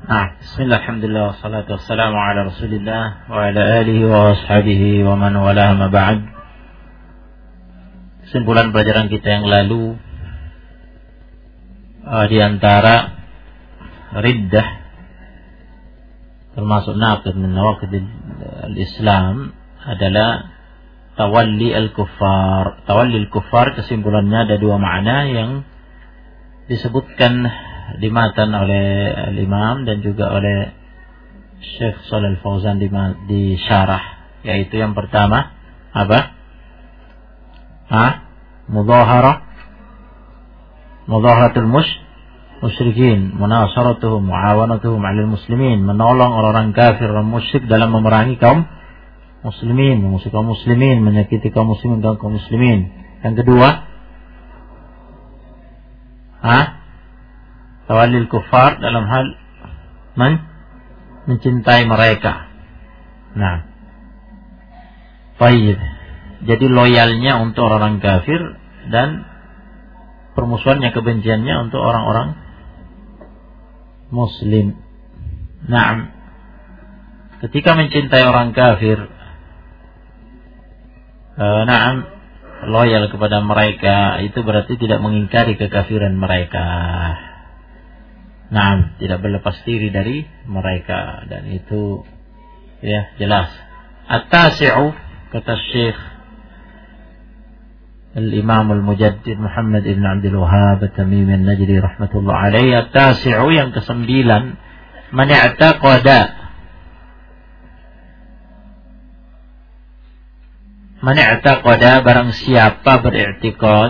Bismillah, alhamdulillah, wassalatu wassalamu ala rasulillah wa ala alihi wa ashabihi wa man wala ma ba'd. Kesimpulan pelajaran kita yang lalu, di antara riddah termasuk naqid min nawaqid al-Islam adalah tawalli al-kuffar. Tawalli al-kuffar, kesimpulannya ada dua makna yang disebutkan di matan oleh al-Imam dan juga oleh Syekh Shalih Al-Fauzan di syarah, yaitu yang pertama apa? Mudaharatul musyrikin, munasaratuhum, muawanatuhum 'alal muslimin, menolong orang-orang kafir dan musyrik dalam memerangi kaum muslimin, memusuhi kaum muslimin, menyakiti kaum muslimin dan kaum muslimin. Yang kedua, tawallil kuffar dalam hal mencintai mereka. Baik. Jadi loyalnya untuk orang kafir dan permusuhannya, kebenciannya untuk orang-orang muslim. Ketika mencintai orang kafir, loyal kepada mereka, itu berarti tidak mengingkari kekafiran mereka. Tidak berlepas diri dari mereka, dan itu ya jelas. At-tasi'u, kata Syekh Al-Imam Al-Mujaddid Muhammad ibn Abdul Wahhab At-Tamimi An-Najdi rahmatullah alaihi, at-tasi'u, yang kesembilan, man i'taqada, barang siapa beriktikad,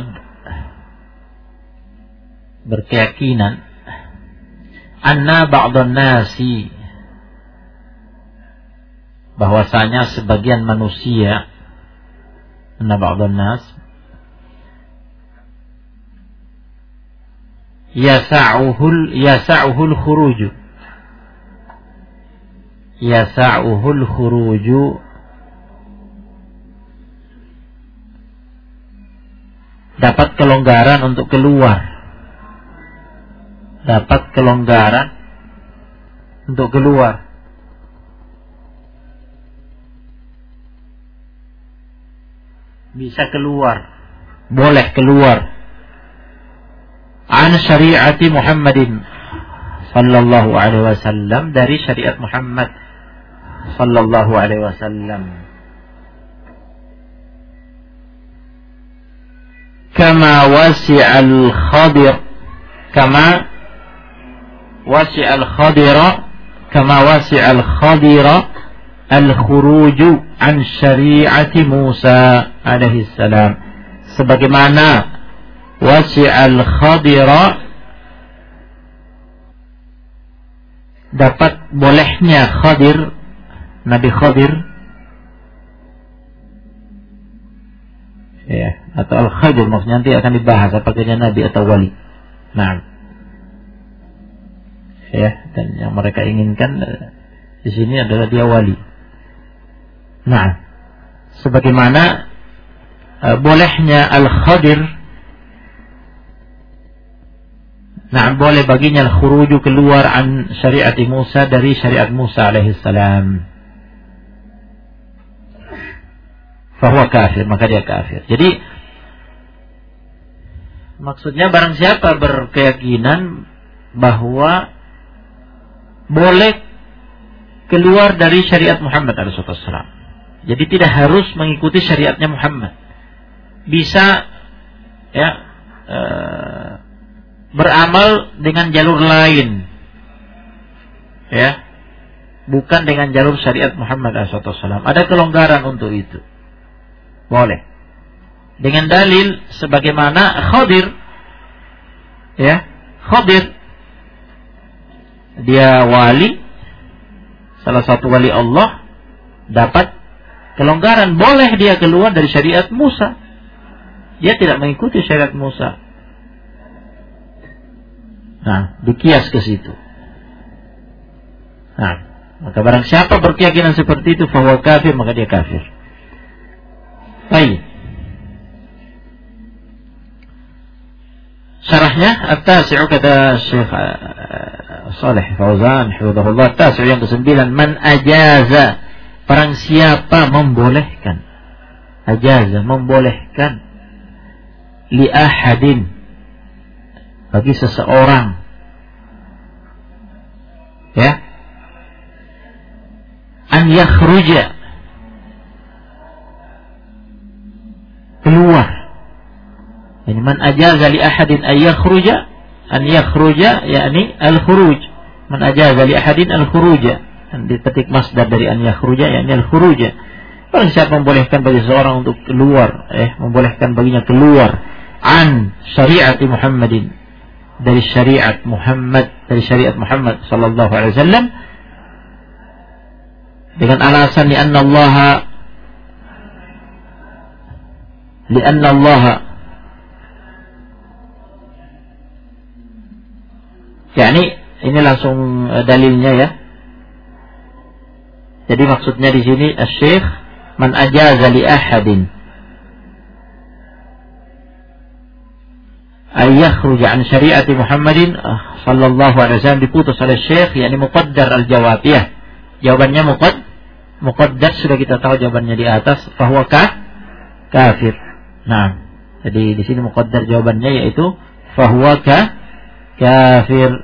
berkeyakinan, anna ba'dhan nasi, bahwasanya sebagian manusia, anna ba'dhan nas yasa'uhul khuruju dapat kelonggaran untuk keluar, bisa keluar, boleh keluar, an syariati Muhammadin sallallahu alaihi wasallam, dari syariat Muhammad sallallahu alaihi wasallam. Kama wasi'al khadira al-khuruju an syari'ati Musa alaihi salam, sebagaimana wasi'al khadira, dapat bolehnya Khadir, Nabi Khadir, ya, atau al-Khadir, maksudnya nanti akan dibahas apakah Nabi atau wali. Ya, dan yang mereka inginkan di sini adalah dia wali. Sebagaimana bolehnya al-Khadir, boleh baginya al-khuruju, keluar, an syariati Musa, dari syariat Musa alaihi salam, fahuwa kafir, maka dia kafir. Jadi maksudnya barang siapa berkeyakinan bahwa boleh keluar dari syariat Muhammad SAW, jadi tidak harus mengikuti syariatnya Muhammad, bisa beramal dengan jalur lain, bukan dengan jalur syariat Muhammad SAW. Ada kelonggaran untuk itu, boleh, dengan dalil sebagaimana Khadir, Khadir dia wali, salah satu wali Allah, dapat kelonggaran, boleh dia keluar dari syariat Musa, dia tidak mengikuti syariat Musa. Dikias ke situ. Maka barang siapa berkeyakinan seperti itu, fahuwa kafir, maka dia kafir. Baik. Syarahnya at-tasi'u, kata Syekh Saleh Fauzan hafizahullah. Tas'u yang ke-9, man ajaza, barang siapa membolehkan, ajaza membolehkan, li ahadin, bagi seseorang, ya, an yakhruja, keluar. Ini man ajaza li ahadin an yakhruja, yakni al-khuruj. Man ajaza li ahadin al-khuruja, dipetik masdar dari an yakhruja, yakni al-khuruja. Barang siapa membolehkan bagi seseorang untuk keluar, membolehkan baginya keluar, an syariat Muhammadin, dari syariat Muhammad, dari syariat Muhammad sallallahu alaihi wasallam, dengan alasan li'anna Allah yakni ini langsung dalilnya ya. Jadi maksudnya di sini asy-syekh man ajaza li ahadin ay yakhruj an syariati Muhammadin sallallahu alaihi wasallam, diputus oleh syekh, yakni muqaddar al-jawab ya. Jawabannya muqaddar, sudah kita tahu jawabannya di atas, bahwa kafir. Nah, jadi di sini muqaddar jawabannya yaitu fahuwa kafir.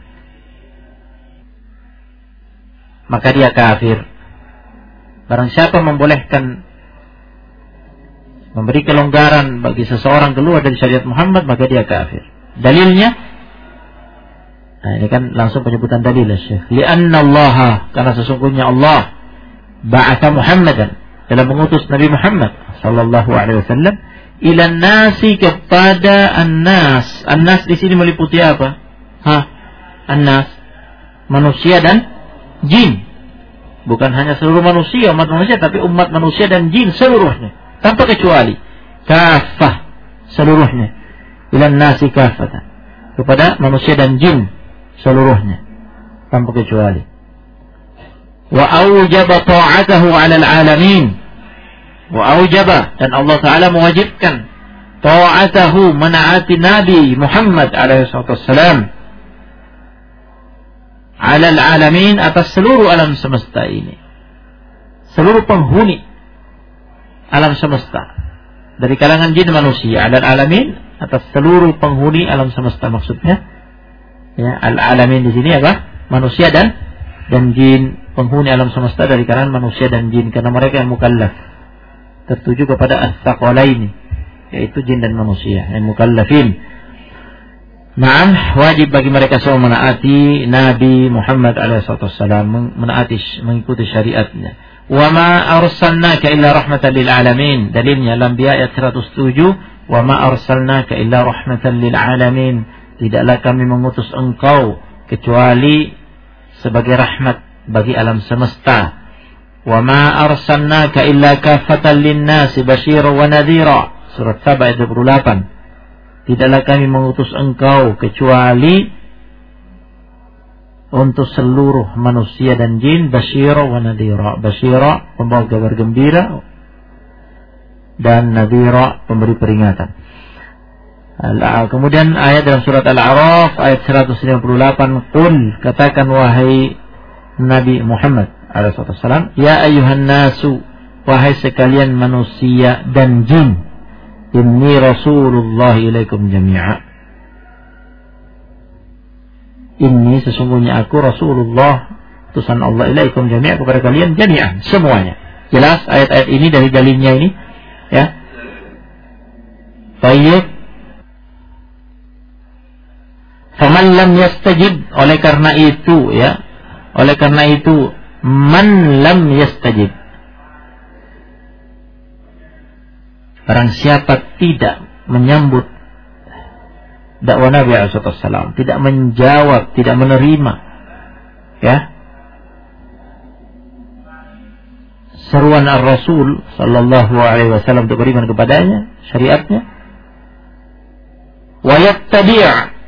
Maka dia kafir. Barang siapa membolehkan, memberi kelonggaran bagi seseorang keluar dari syariat Muhammad, maka dia kafir. Dalilnya, nah ini kan langsung penyebutan dalil Syekh. Li'anna Allah, karena sesungguhnya Allah ba'atha Muhammadan, dalam mengutus Nabi Muhammad sallallahu alaihi wasallam, ilan nasi, kepada an-nas. An-nas di sini meliputi apa? An-nas, manusia dan jin. Bukan hanya seluruh manusia, umat manusia, tapi umat manusia dan jin seluruhnya, tanpa kecuali. Kafah, seluruhnya. Ilan nasi kafatan, kepada manusia dan jin seluruhnya, tanpa kecuali. Wa aujaba ta'atahu 'alal 'alamin. Wa aujaba, dan Allah Ta'ala mewajibkan, ta'atahu, menaati Nabi Muhammad alaihi wassalam, 'alal 'alamin, atas seluruh alam semesta ini, seluruh penghuni alam semesta, dari kalangan jin manusia. 'Alal 'alamin, atas seluruh penghuni alam semesta maksudnya. Ya, al-'alamin di sini apa? Manusia dan jin, penghuni alam semesta dari kalangan manusia dan jin, karena mereka yang mukallaf, tertuju kepada as-saqalaini, yaitu jin dan manusia, yang mukallafin. Naam, wajib bagi mereka semua menaati Nabi Muhammad alaihi wasallam, menaati, mengikuti syariatnya. Wa ma arsalnaka illa rahmatan lil alamin. Dalilnya Al-Anbiya ayat 107, wa ma arsalnaka illa rahmatan lil alamin. Tidaklah kami mengutus engkau kecuali sebagai rahmat bagi alam semesta. Wa ma arsalnaka illa kafatan lin-nasi basyiran wa nadhira. Surat Saba ayat 28. Tidaklah kami mengutus engkau kecuali untuk seluruh manusia dan jin, basyira wa nadhira. Basyira, pembawa kabar gembira, dan nadhira, pemberi peringatan. Kemudian ayat dalam surat Al-A'raf ayat 158, qul, katakan wahai Nabi Muhammad alaihi wasallam, ya ayyuhan nasu, wahai sekalian manusia dan jin, inni Rasulullah ilaikum jami'a. Inni, sesungguhnya aku Rasulullah, utusan Allah, ilaikum jami'a, kepada kalian jami'an, semuanya. Jelas ayat-ayat ini dari dalilnya ini, ya. Baik. Faman lam yastajib, oleh karena itu, ya. Oleh karena itu, man lam yastajib, barang siapa tidak menyambut dakwah Nabi SAW, tidak menjawab, tidak menerima, ya, seruan Ar-Rasul sallallahu alaihi wasallam untuk beriman kepadanya, syariatnya, wa yattabi'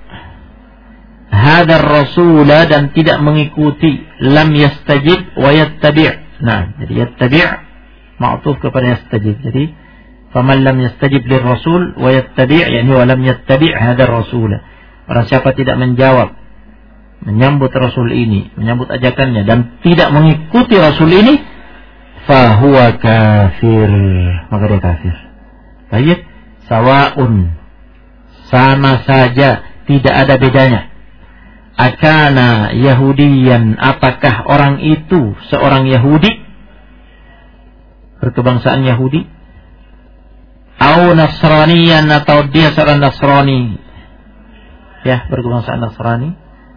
hadzal rasul, dan tidak mengikuti, lam yastajib wa yattabi'. Nah, jadi yattabi' ma'tuf kepada yastajib. Jadi faman lam yastajib lirrasul wa yattabi', yakni wa lam yattabi' hadzal rasul. Orang siapa tidak menjawab menyambut Rasul ini, menyambut ajakannya dan tidak mengikuti Rasul ini, fahuwa kafir, maka dia kafir. Baik, sawaun, sama saja, tidak ada bedanya. Akana Yahudiyan, apakah orang itu seorang Yahudi, berkebangsaan Yahudi, au Nasraniyan, atau dia seorang Nasrani, ya, berkebangsaan Nasrani,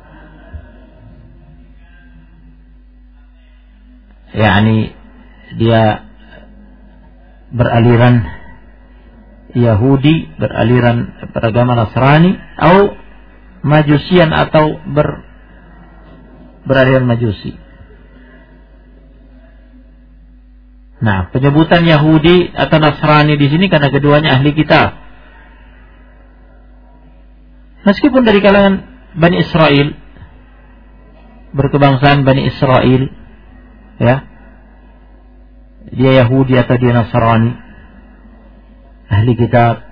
yakni dia beraliran Yahudi, beraliran beragama Nasrani, atau Majusian, atau beraliran Majusi. Nah, penyebutan Yahudi atau Nasrani di sini karena keduanya ahli kitab. Meskipun dari kalangan Bani Israel, berkebangsaan Bani Israel, ya, dia Yahudi atau dia Nasrani, ahli kitab,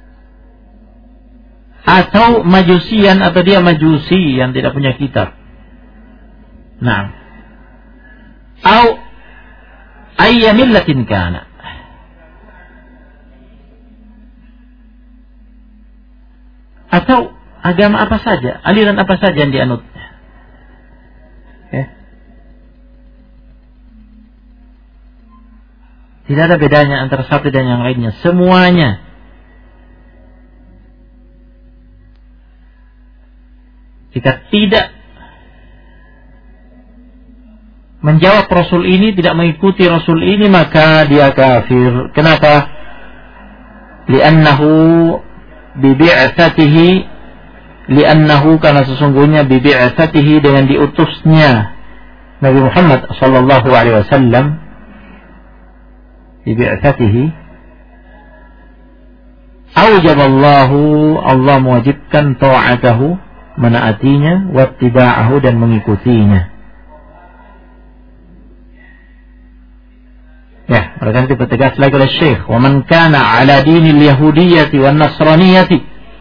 atau Majusian atau dia Majusi yang tidak punya kitab. Nah, au ayya millatin kana, atau agama apa saja, aliran apa saja yang dianut. Tidak ada bedanya antara satu dan yang lainnya, semuanya. Jika tidak menjawab Rasul ini, tidak mengikuti Rasul ini, maka dia kafir. Kenapa? Li'annahu bibi'atsatihi, li'annahu, karena sesungguhnya bibi'atsatihi, dengan diutusnya Nabi Muhammad sallallahu alaihi wasallam, bibi'atsatihi, aujaballahu, Allah mewajibkan ta'atahu, menaatinya, wattiba'ahu, dan mengikutinya. Ya, mereka dipertegas lagi oleh Syekh, wa man kana ala dinil yahudiyyati wan nasraniyyati,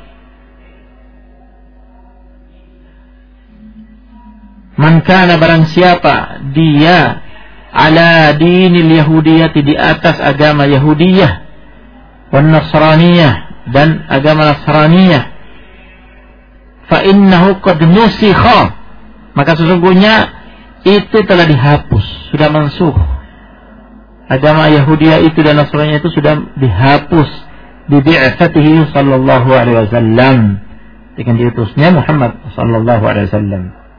man kana, barang siapa dia, ala dinil yahudiyyati, di atas agama Yahudiyah, wan nasraniyah, dan agama Nasraniyah, fa innahu qad nusikha, maka sesungguhnya itu telah dihapus, sudah mansuh. Agama Yahudiyah itu dan Nasraniyah itu sudah dihapus bi bi'atsatihi sallallahu alaihi wasallam, dengan diutusnya Muhammad sallallahu alaihi wasallam.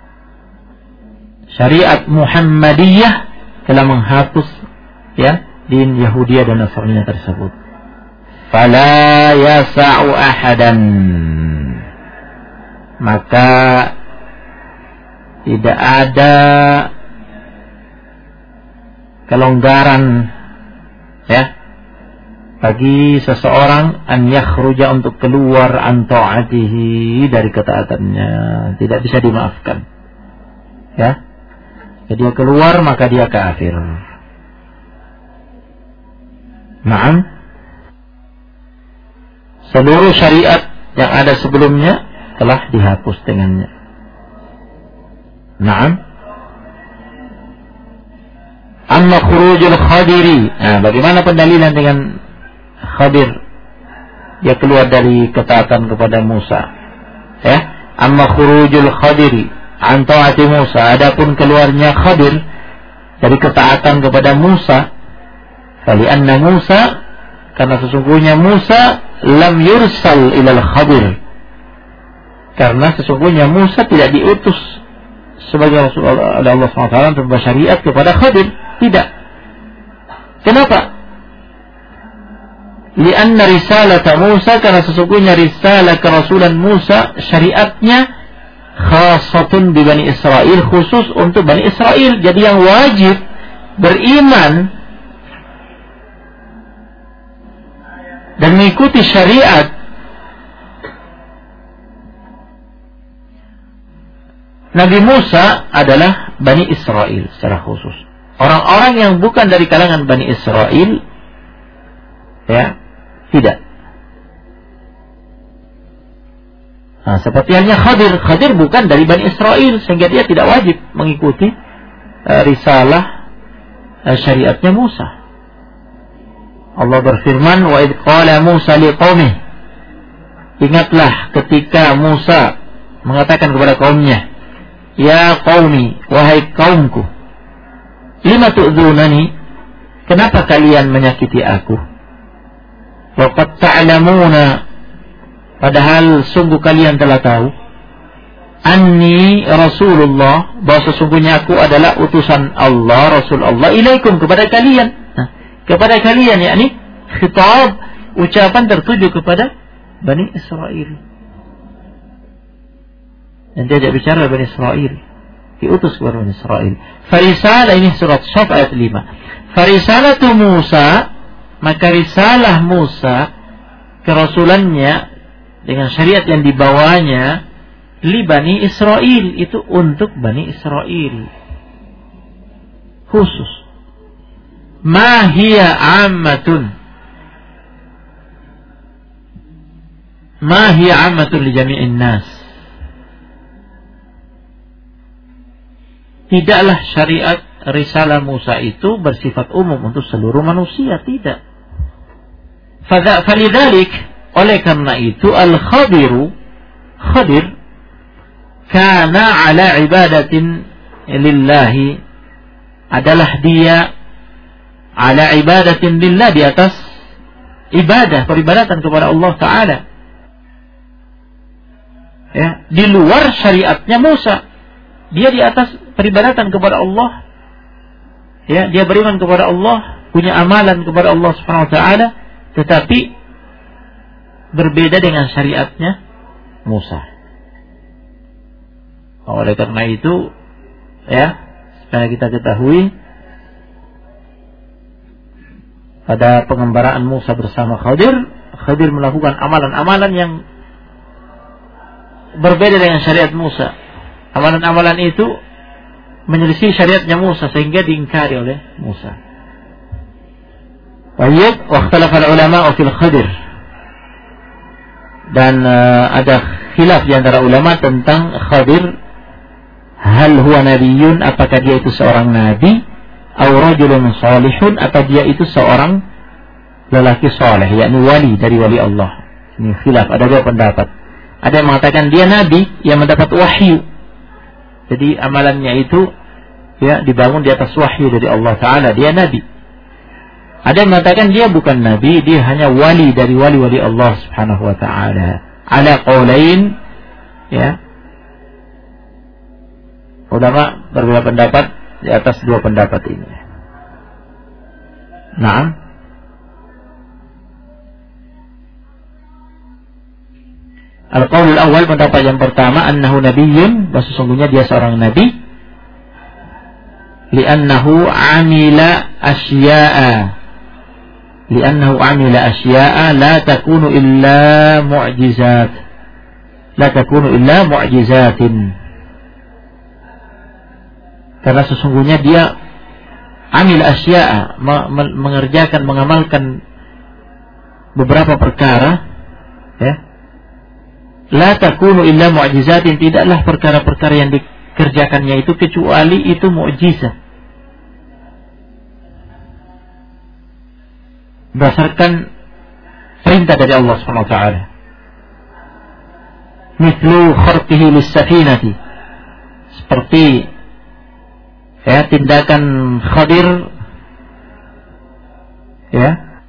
Syariat Muhammadiyah telah menghapus, ya, din Yahudiyah dan Nasraniyah tersebut. Fala yasa'u ahadan, maka tidak ada kelonggaran, ya, bagi seseorang an yakhruja, untuk keluar, an ta'atihi, dari ketaatannya, tidak bisa dimaafkan, ya. Jadi dia keluar maka dia kafir. Naam, seluruh syariat yang ada sebelumnya telah dihapus dengannya. Naam. Amma khurujul Khadiri. Nah, bagaimana pendalilan dengan Khadir? Dia keluar dari ketaatan kepada Musa. Ya, amma khurujul Khadiri an ta'ati Musa. Adapun keluarnya Khadir dari ketaatan kepada Musa, fali anna Musa, karena sesungguhnya Musa lam yursal ilal Khadir, karena sesungguhnya Musa tidak diutus sebagai Rasul oleh Allah SWT untuk bersyariat kepada Khadir. Tidak. Kenapa? Lianna risalata Musa, karena sesungguhnya risalah kerasulan Musa, syariatnya khasatun bi Bani Israel, khusus untuk Bani Israel. Jadi yang wajib beriman dan mengikuti syariat Nabi Musa adalah Bani Israel secara khusus. Orang-orang yang bukan dari kalangan Bani Israel, ya, tidak. Nah, seperti halnya Khadir. Khadir bukan dari Bani Israel, sehingga dia tidak wajib mengikuti risalah syariatnya Musa. Allah berfirman, wa idh qala Musa liqaumih. Ingatlah ketika Musa mengatakan kepada kaumnya, ya qaumi, wahai kaumku, lima tu'dzunani, kenapa kalian menyakiti aku? Wa qad ta'lamuna, padahal sungguh kalian telah tahu, anni Rasulullah, bahwa sesungguhnya aku adalah utusan Allah, Rasul Allah, ilaikum, kepada kalian. Nah, kepada kalian, yakni khitab, ucapan tertuju kepada Bani Israel. Dan dia tidak bicara Bani Israel, diutus kepada Bani Israel. Farisalah, ini surat Shaf ayat 5. Farisalatu Musa, maka risalah Musa, kerasulannya dengan syariat yang dibawanya, li Bani Israel, itu untuk Bani Israel khusus. Ma hiya ammatun, ma hiya ammatun li jami'in nas. Tidaklah syariat risalah Musa itu bersifat umum untuk seluruh manusia, tidak. Falidzalik, oleh karena itu, Al-Khadiru, Khadir, kana ala ibadatin lillahi, adalah dia ala ibadatin lillah, di atas ibadah, peribadatan kepada Allah Ta'ala, ya, di luar syariatnya Musa. Dia di atas peribadatan kepada Allah, ya, dia beriman kepada Allah, punya amalan kepada Allah Subhanahu wa Ta'ala, tetapi berbeda dengan syariatnya Musa. Oleh karena itu, ya, supaya kita ketahui, pada pengembaraan Musa bersama Khadir, Khadir melakukan amalan-amalan yang berbeda dengan syariat Musa. Amalan-amalan itu menyelisih syariatnya Musa, sehingga diingkari oleh Musa. Wa ikhtalafa ulama fil Khadir. Dan ada khilaf di antara ulama tentang Khadir. Hal huwa nabiyyun, apakah dia itu seorang nabi, aw rajulun salihun, atau dia itu seorang lelaki saleh, yakni wali dari wali Allah. Ini khilaf, ada dua pendapat. Ada yang mengatakan dia nabi yang mendapat wahyu, jadi amalannya itu, ya, dibangun di atas wahyu dari Allah Ta'ala, dia nabi. Ada yang mengatakan dia bukan nabi, dia hanya wali dari wali-wali Allah Subhanahu wa Ta'ala. Ala qaulain, ya, ulama berbeda pendapat di atas dua pendapat ini. Naam. Al-qaul al-awwal, pendapat yang pertama, annahu nabiyyun, bahwa sesungguhnya dia seorang nabi, li'annahu amila asya'a, li'annahu amila asya'a la takunu illa mu'jizat, la takunu illa mu'jizatin. Karena sesungguhnya dia amil asya'a, mengerjakan, mengamalkan beberapa perkara, ya, la takunu illa mu'jizatin, tidaklah perkara-perkara yang dikerjakannya itu kecuali itu mu'jizat, berdasarkan perintah dari Allah Subhanahu wa Ta'ala. Mithlu kharqihi lis-safinati, seperti, ya, tindakan Khadir, ya,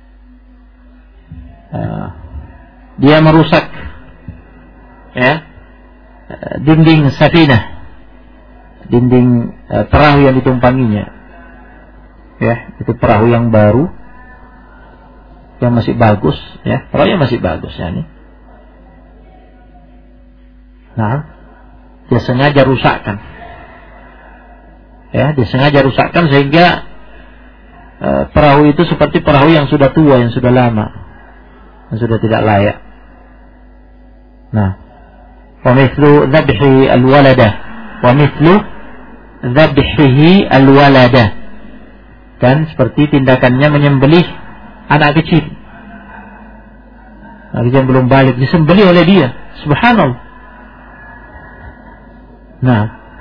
dia merusak, ya, dinding safinah, dinding perahu yang ditumpanginya, ya, itu perahu yang baru, yang masih bagus, ya, perahunya masih bagus, ya, ini. Nah, dia sengaja rusakkan. Ya, disengaja rusakkan sehingga perahu itu seperti perahu yang sudah tua, yang sudah lama, yang sudah tidak layak. Nah, wa mithlu dzabhi al-walada, wa mithlu dzabhihi al-walada, dan seperti tindakannya menyembelih anak kecil, anak kecil yang belum balik, disembelih oleh dia. Subhanallah, Nah,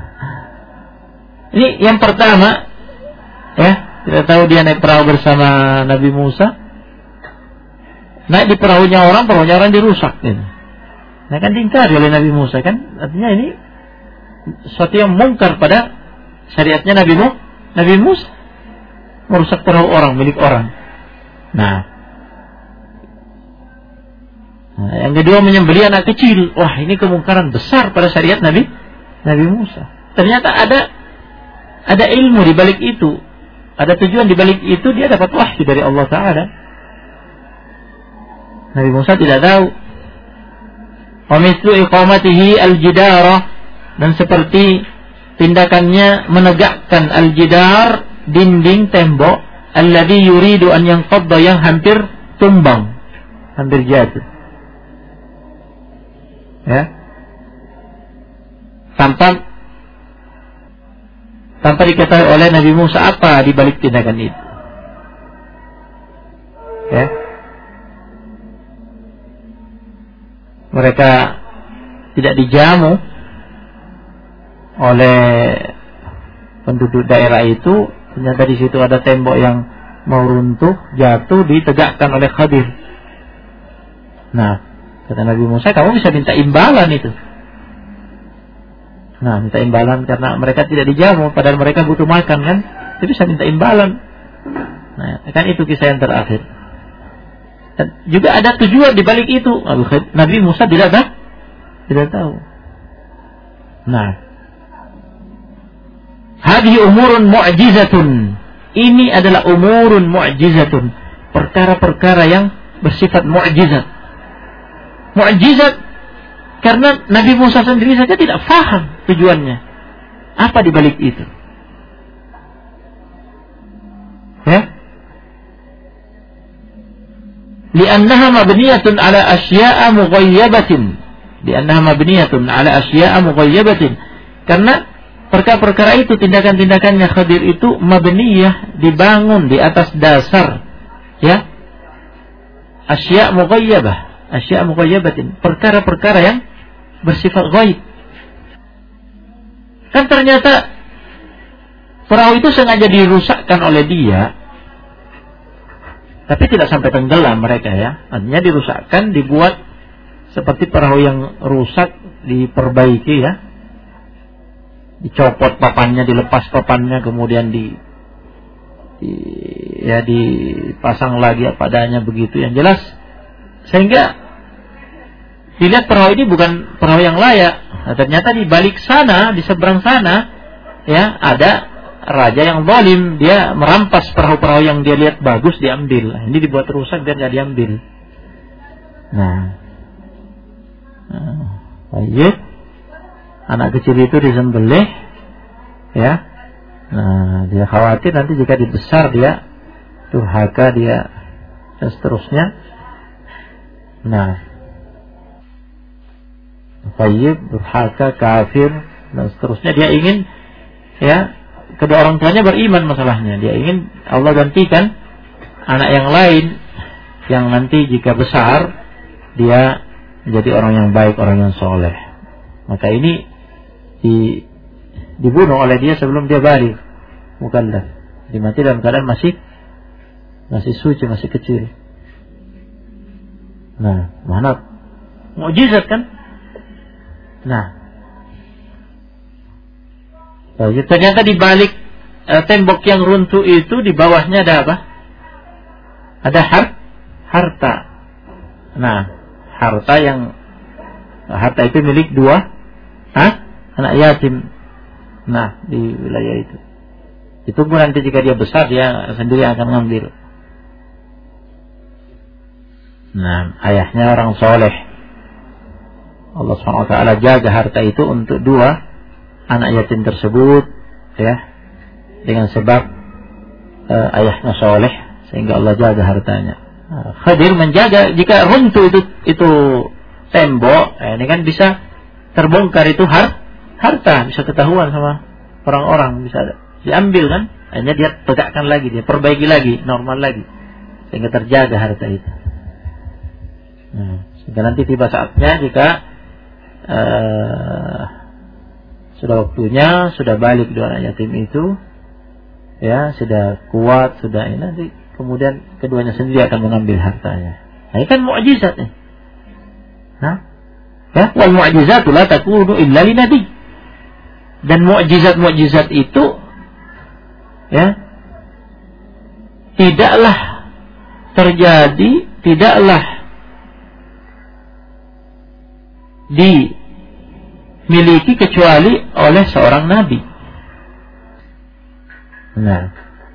ini yang pertama, ya, kita tahu dia naik perahu bersama Nabi Musa. Naik di perahunya orang dirusak. Gitu. Nah kan diingkari oleh Nabi Musa kan, artinya ini sesuatu yang mungkar pada syariatnya Nabi Musa, merusak perahu orang, milik orang. Nah, yang kedua menyembelih anak kecil. Wah, ini kemungkaran besar pada syariat Nabi Musa. Ternyata ada ilmu di balik itu, ada tujuan di balik itu, dia dapat wahyu dari Allah Ta'ala. Nabi Musa tidak tahu. Wa mithlu iqamatihi al-jidara, dan seperti tindakannya menegakkan al-jidar, dinding tembok, alladhi yuridu an yanqadda, yang hampir tumbang, hampir jatuh. Ya. Tanpa diketahui oleh Nabi Musa apa di balik tindakan itu. Ya. Mereka tidak dijamu oleh penduduk daerah itu. Ternyata di situ ada tembok yang mau runtuh, jatuh, ditegakkan oleh Khadir. Nah, kata Nabi Musa, kamu bisa minta imbalan itu. Nah, minta imbalan karena mereka tidak dijamu, padahal mereka butuh makan kan. Dia bisa minta imbalan. Nah, kan itu kisah yang terakhir. Dan juga ada tujuan di balik itu. Nabi Musa tidak tahu. Nah, hadhihi umurun mu'jizatun. Ini adalah umurun mu'jizatun, perkara-perkara yang bersifat mu'jizat. Mu'jizat karena Nabi Musa sendiri saja tidak faham tujuannya. Apa di balik itu? Ya? Li'annaha mabniyatun ala asya'a mughayyabatin. Karena perkara-perkara itu, tindakan-tindakannya Khadir itu mabniyah, dibangun di atas dasar, ya, asya' mughayyabatin, perkara-perkara yang bersifat ghaib. Kan ternyata perahu itu sengaja dirusakkan oleh dia, tapi tidak sampai tenggelam mereka, ya. Artinya dirusakkan, dibuat seperti perahu yang rusak, diperbaiki, ya. Dicopot papannya, dilepas papannya, kemudian dipasang lagi apa adanya begitu, yang jelas. Sehingga dilihat perahu ini bukan perahu yang layak. Nah, ternyata di balik sana, di seberang sana, ya, ada raja yang zalim. Dia merampas perahu-perahu yang dia lihat bagus, diambil. Nah, ini dibuat rusak biar nggak diambil. Baik. Anak kecil itu disembelih, ya. Nah, dia khawatir nanti jika dibesar dia durhaka, dia dan seterusnya. Nah, baik, durhaka, kafir dan seterusnya. Dia ingin, ya, kedua orang tuanya beriman masalahnya. Dia ingin Allah gantikan anak yang lain yang nanti jika besar dia menjadi orang yang baik, orang yang soleh. Maka ini dibunuh oleh dia sebelum dia baligh, mukallaf. Dia mati dalam keadaan masih suci, masih kecil. Nah, mana mukjizat kan? Nah, ternyata di balik tembok yang runtuh itu, di bawahnya ada apa? Ada harta. Nah, harta itu milik dua anak yatim. Nah, di wilayah itu. Itu pun nanti jika dia besar, dia sendiri akan ngambil. Nah, ayahnya orang soleh. Allah SWT jaga harta itu untuk dua anak yatim tersebut, ya, dengan sebab ayahnya soleh, sehingga Allah jaga hartanya. Khadir menjaga jika runtuh itu tembok, ini kan bisa terbongkar itu harta, bisa ketahuan sama orang-orang, bisa diambil kan, hanya dia tegakkan lagi, dia perbaiki lagi, normal lagi, sehingga terjaga harta itu. Nah, sehingga nanti tiba saatnya jika sudah waktunya, sudah balik dua anak yatim itu, ya sudah kuat, sudah ini, nanti kemudian keduanya sendiri akan mengambil hartanya. Nah, ini kan mukjizat nih. Nah, ya, wal mu'jizatu la takunu illa li nabi. Dan mukjizat-mukjizat itu ya tidaklah terjadi, tidaklah dimiliki kecuali oleh seorang nabi. Nah,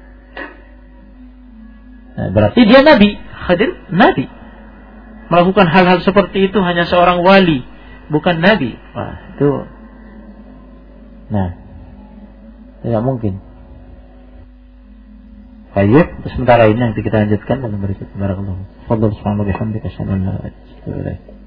berarti dia nabi, Khadir nabi. Melakukan hal-hal seperti itu hanya seorang wali, bukan nabi. Wah, itu. Nah, tidak mungkin. Baik, sementara ini nanti kita lanjutkan dalam berikut. Barakallahu. Fadhil subhanahu wa bihamdika asyhadu an la ilaha illa anta